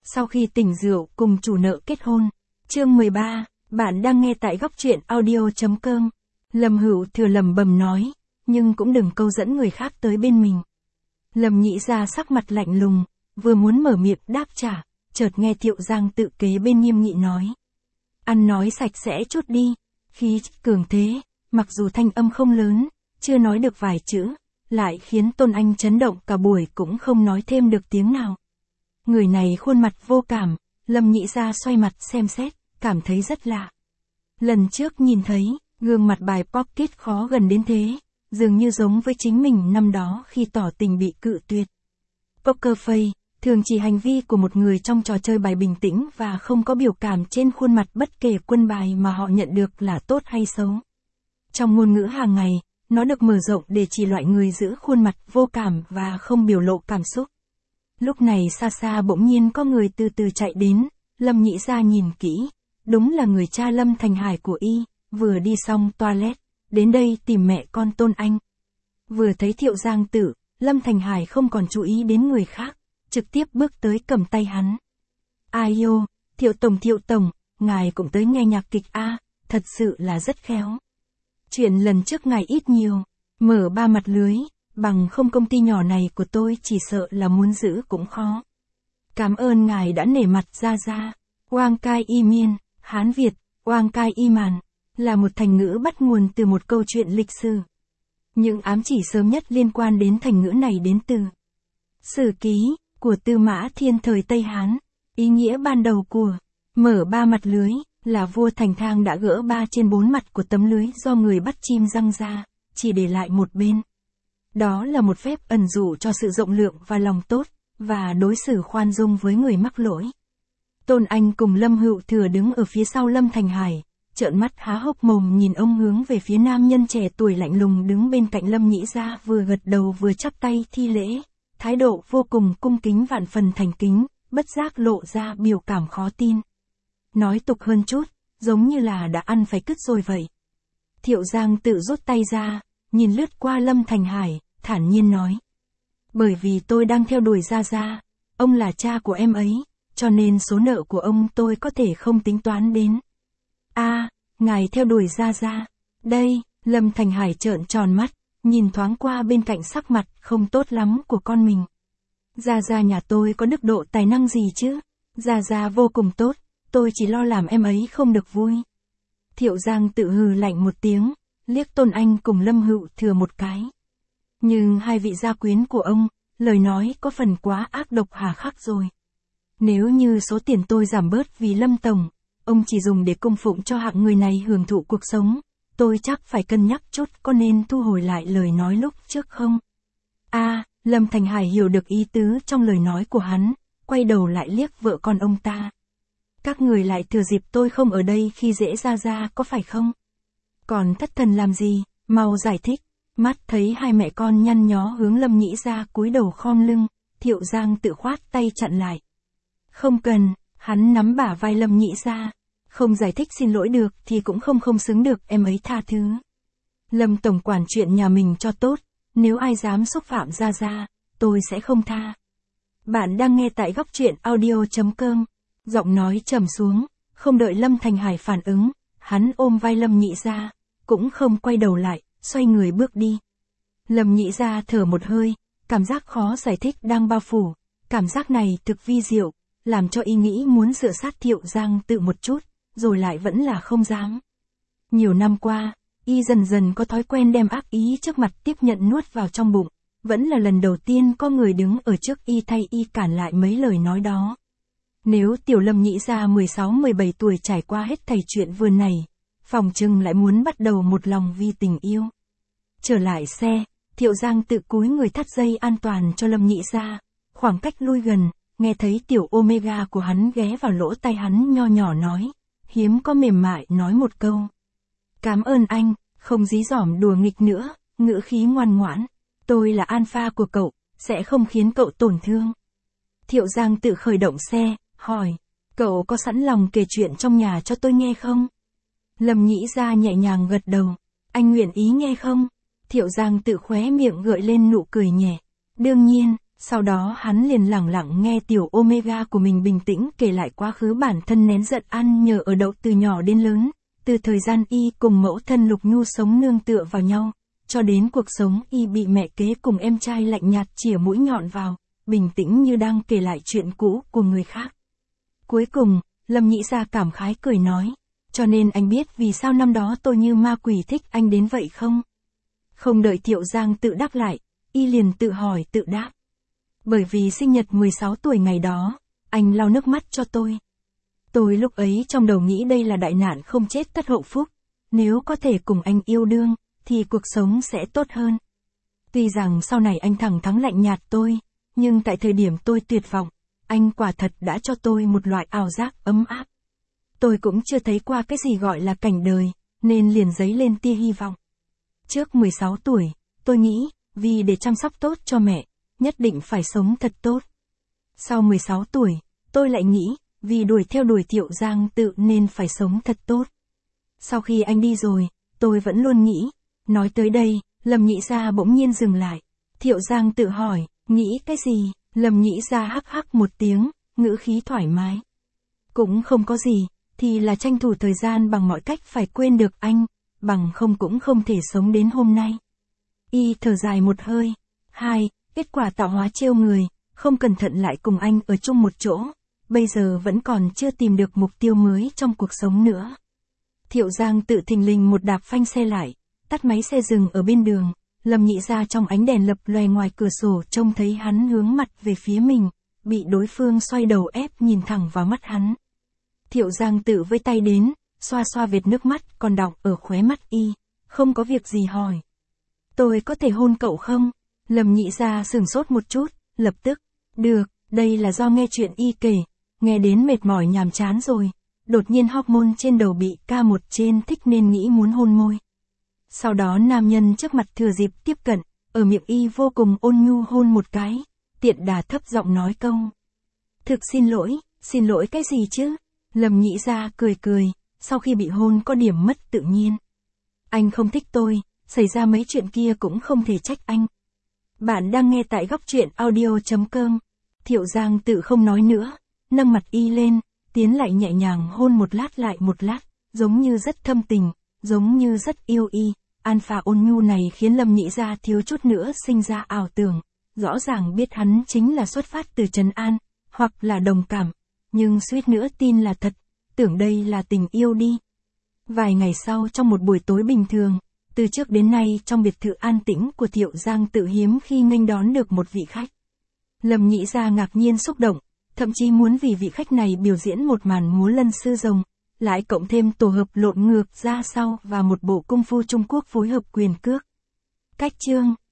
Sau khi tỉnh rượu cùng chủ nợ kết hôn. Chương 13, bạn đang nghe tại góc truyện audio.com. Lâm Hữu Thừa lẩm bẩm nói, nhưng cũng đừng câu dẫn người khác tới bên mình. Lâm Nhĩ Gia sắc mặt lạnh lùng, vừa muốn mở miệng đáp trả, chợt nghe Thiệu Giang tự kế bên nghiêm nghị nói. Ăn nói sạch sẽ chút đi, khí cường thế, mặc dù thanh âm không lớn, chưa nói được vài chữ, lại khiến Tôn Anh chấn động cả buổi cũng không nói thêm được tiếng nào. Người này khuôn mặt vô cảm, Lâm Nhĩ Gia xoay mặt xem xét, cảm thấy rất lạ. Lần trước nhìn thấy, gương mặt bài pocket khó gần đến thế, dường như giống với chính mình năm đó khi tỏ tình bị cự tuyệt. Poker face, thường chỉ hành vi của một người trong trò chơi bài bình tĩnh và không có biểu cảm trên khuôn mặt bất kể quân bài mà họ nhận được là tốt hay xấu. Trong ngôn ngữ hàng ngày, nó được mở rộng để chỉ loại người giữ khuôn mặt vô cảm và không biểu lộ cảm xúc. Lúc này xa xa bỗng nhiên có người từ từ chạy đến, Lâm Nhĩ Gia nhìn kỹ, đúng là người cha Lâm Thành Hải của y, vừa đi xong toilet, đến đây tìm mẹ con Tôn Anh. Vừa thấy Thiệu Giang Tử, Lâm Thành Hải không còn chú ý đến người khác, trực tiếp bước tới cầm tay hắn. Ai ô, Thiệu Tổng, ngài cũng tới nghe nhạc kịch a, thật sự là rất khéo. Chuyện lần trước ngài ít nhiều, mở ba mặt lưới, bằng không công ty nhỏ này của tôi chỉ sợ là muốn giữ cũng khó. Cảm ơn ngài đã nể mặt Gia. Oang Cai Y Miên, Hán Việt, Oang Cai Y Màn, là một thành ngữ bắt nguồn từ một câu chuyện lịch sử. Những ám chỉ sớm nhất liên quan đến thành ngữ này đến từ Sử Ký, của Tư Mã Thiên thời Tây Hán. Ý nghĩa ban đầu của mở ba mặt lưới, là vua Thành Thang đã gỡ 3 trên 4 mặt của tấm lưới do người bắt chim giăng ra, chỉ để lại một bên. Đó là một phép ẩn dụ cho sự rộng lượng và lòng tốt, và đối xử khoan dung với người mắc lỗi. Tôn Anh cùng Lâm Hữu Thừa đứng ở phía sau Lâm Thành Hải, trợn mắt há hốc mồm nhìn ông hướng về phía nam nhân trẻ tuổi lạnh lùng đứng bên cạnh Lâm Nhĩ Gia, vừa gật đầu vừa chắp tay thi lễ, thái độ vô cùng cung kính vạn phần thành kính, bất giác lộ ra biểu cảm khó tin. Nói tục hơn chút, giống như là đã ăn phải cứt rồi vậy. Thiệu Giang tự rút tay ra, nhìn lướt qua Lâm Thành Hải, thản nhiên nói. Bởi vì tôi đang theo đuổi Gia, ông là cha của em ấy, cho nên số nợ của ông tôi có thể không tính toán đến. Ngài theo đuổi Gia. Đây, Lâm Thành Hải trợn tròn mắt, nhìn thoáng qua bên cạnh sắc mặt không tốt lắm của con mình. Gia nhà tôi có đức độ tài năng gì chứ? Gia vô cùng tốt, tôi chỉ lo làm em ấy không được vui. Thiệu Giang tự hừ lạnh một tiếng, liếc Tôn Anh cùng Lâm Hữu Thừa một cái. Nhưng hai vị gia quyến của ông, lời nói có phần quá ác độc hà khắc rồi. Nếu như số tiền tôi giảm bớt vì Lâm Tổng, ông chỉ dùng để cung phụng cho hạng người này hưởng thụ cuộc sống, tôi chắc phải cân nhắc chút có nên thu hồi lại lời nói lúc trước không? Lâm Thành Hải hiểu được ý tứ trong lời nói của hắn, quay đầu lại liếc vợ con ông ta. Các người lại thừa dịp tôi không ở đây khi dễ Gia có phải không? Còn thất thần làm gì, mau giải thích. Mắt thấy hai mẹ con nhăn nhó hướng Lâm Nhĩ Gia cúi đầu khom lưng, Thiệu Giang tự khoát tay chặn lại. Không cần, hắn nắm bả vai Lâm Nhĩ Gia. Không giải thích xin lỗi được thì cũng không xứng được em ấy tha thứ. Lâm Tổng quản chuyện nhà mình cho tốt, nếu ai dám xúc phạm Gia, tôi sẽ không tha. Bạn đang nghe tại góc truyện audio.com. Giọng nói trầm xuống, không đợi Lâm Thành Hải phản ứng, hắn ôm vai Lâm Nhĩ Gia, cũng không quay đầu lại, xoay người bước đi. Lâm Nhĩ Gia thở một hơi, cảm giác khó giải thích đang bao phủ, cảm giác này thực vi diệu, làm cho y nghĩ muốn dựa sát Thiệu Giang tự một chút, rồi lại vẫn là không dám. Nhiều năm qua, y dần dần có thói quen đem ác ý trước mặt tiếp nhận nuốt vào trong bụng, vẫn là lần đầu tiên có người đứng ở trước y thay y cản lại mấy lời nói đó. Nếu tiểu Lâm Nhĩ Gia 16-17 tuổi trải qua hết thảy chuyện vườn này, phòng trừng lại muốn bắt đầu một lòng vì tình yêu. Trở lại xe, Thiệu Giang tự cúi người thắt dây an toàn cho Lâm Nhĩ Gia, khoảng cách lui gần, nghe thấy tiểu Omega của hắn ghé vào lỗ tai hắn nho nhỏ nói, hiếm có mềm mại nói một câu. Cảm ơn anh, không dí dỏm đùa nghịch nữa, ngữ khí ngoan ngoãn, tôi là alpha của cậu, sẽ không khiến cậu tổn thương. Thiệu Giang tự khởi động xe, hỏi, cậu có sẵn lòng kể chuyện trong nhà cho tôi nghe không? Lâm Nhĩ Gia nhẹ nhàng gật đầu, anh nguyện ý nghe không? Thiệu Giang tự khóe miệng gợi lên nụ cười nhẹ. Đương nhiên, Sau đó hắn liền lẳng lặng nghe tiểu Omega của mình bình tĩnh kể lại quá khứ bản thân nén giận ăn nhờ ở đậu từ nhỏ đến lớn, từ thời gian y cùng mẫu thân Lục Nhu sống nương tựa vào nhau, cho đến cuộc sống y bị mẹ kế cùng em trai lạnh nhạt chĩa mũi nhọn vào, bình tĩnh như đang kể lại chuyện cũ của người khác. Cuối cùng, Lâm Nhĩ Gia cảm khái cười nói, cho nên anh biết vì sao năm đó tôi như ma quỷ thích anh đến vậy không? Không đợi Thiệu Giang tự đáp lại, y liền tự hỏi tự đáp. Bởi vì sinh nhật 16 tuổi ngày đó, anh lau nước mắt cho tôi. Tôi lúc ấy trong đầu nghĩ đây là đại nạn không chết tất hậu phúc, nếu có thể cùng anh yêu đương, thì cuộc sống sẽ tốt hơn. Tuy rằng sau này anh thẳng thắn lạnh nhạt tôi, nhưng tại thời điểm tôi tuyệt vọng, anh quả thật đã cho tôi một loại ảo giác ấm áp. Tôi cũng chưa thấy qua cái gì gọi là cảnh đời, nên liền dấy lên tia hy vọng. Trước 16 tuổi, tôi nghĩ, vì để chăm sóc tốt cho mẹ, nhất định phải sống thật tốt. Sau 16 tuổi, tôi lại nghĩ, vì đuổi theo đuổi Thiệu Giang tự nên phải sống thật tốt. Sau khi anh đi rồi, tôi vẫn luôn nghĩ. Nói tới đây, Lâm Nhĩ Gia bỗng nhiên dừng lại. Thiệu Giang tự hỏi, nghĩ cái gì? Lâm Nhĩ Gia hắc hắc một tiếng, ngữ khí thoải mái. Cũng không có gì, thì là tranh thủ thời gian bằng mọi cách phải quên được anh, bằng không cũng không thể sống đến hôm nay. Y thở dài một hơi. 2. Kết quả tạo hóa trêu người, không cẩn thận lại cùng anh ở chung một chỗ, bây giờ vẫn còn chưa tìm được mục tiêu mới trong cuộc sống nữa. Thiệu Giang tự thình lình một đạp phanh xe lại, tắt máy xe dừng ở bên đường, Lâm Nhĩ Gia trong ánh đèn lập lòe ngoài cửa sổ trông thấy hắn hướng mặt về phía mình, bị đối phương xoay đầu ép nhìn thẳng vào mắt hắn. Thiệu Giang tự với tay đến, xoa xoa vệt nước mắt còn đọng ở khóe mắt y, không có việc gì hỏi. Tôi có thể hôn cậu không? Lâm Nhĩ Gia sửng sốt một chút, lập tức, được, đây là do nghe chuyện y kể, nghe đến mệt mỏi nhàm chán rồi, đột nhiên hormone trên đầu bị K1 trên thích nên nghĩ muốn hôn môi. Sau đó nam nhân trước mặt thừa dịp tiếp cận, ở miệng y vô cùng ôn nhu hôn một cái, tiện đà thấp giọng nói câu. Thực xin lỗi cái gì chứ? Lâm Nhĩ Gia cười cười, sau khi bị hôn có điểm mất tự nhiên. Anh không thích tôi, xảy ra mấy chuyện kia cũng không thể trách anh. Bạn đang nghe tại góc truyện audio.com. Thiệu Giang tự không nói nữa, nâng mặt y lên, tiến lại nhẹ nhàng hôn một lát, giống như rất thâm tình, giống như rất yêu y. Alpha ôn nhu này khiến Lâm Nhĩ Gia thiếu chút nữa sinh ra ảo tưởng, rõ ràng biết hắn chính là xuất phát từ trấn an, hoặc là đồng cảm, nhưng suýt nữa tin là thật, tưởng đây là tình yêu đi. Vài ngày sau trong một buổi tối bình thường, từ trước đến nay trong biệt thự an tĩnh của Thiệu Giang tự hiếm khi nghênh đón được một vị khách. Lâm Nhĩ Gia ngạc nhiên xúc động, thậm chí muốn vì vị khách này biểu diễn một màn múa lân sư rồng, lại cộng thêm tổ hợp lộn ngược ra sau và một bộ công phu Trung Quốc phối hợp quyền cước. Cách chương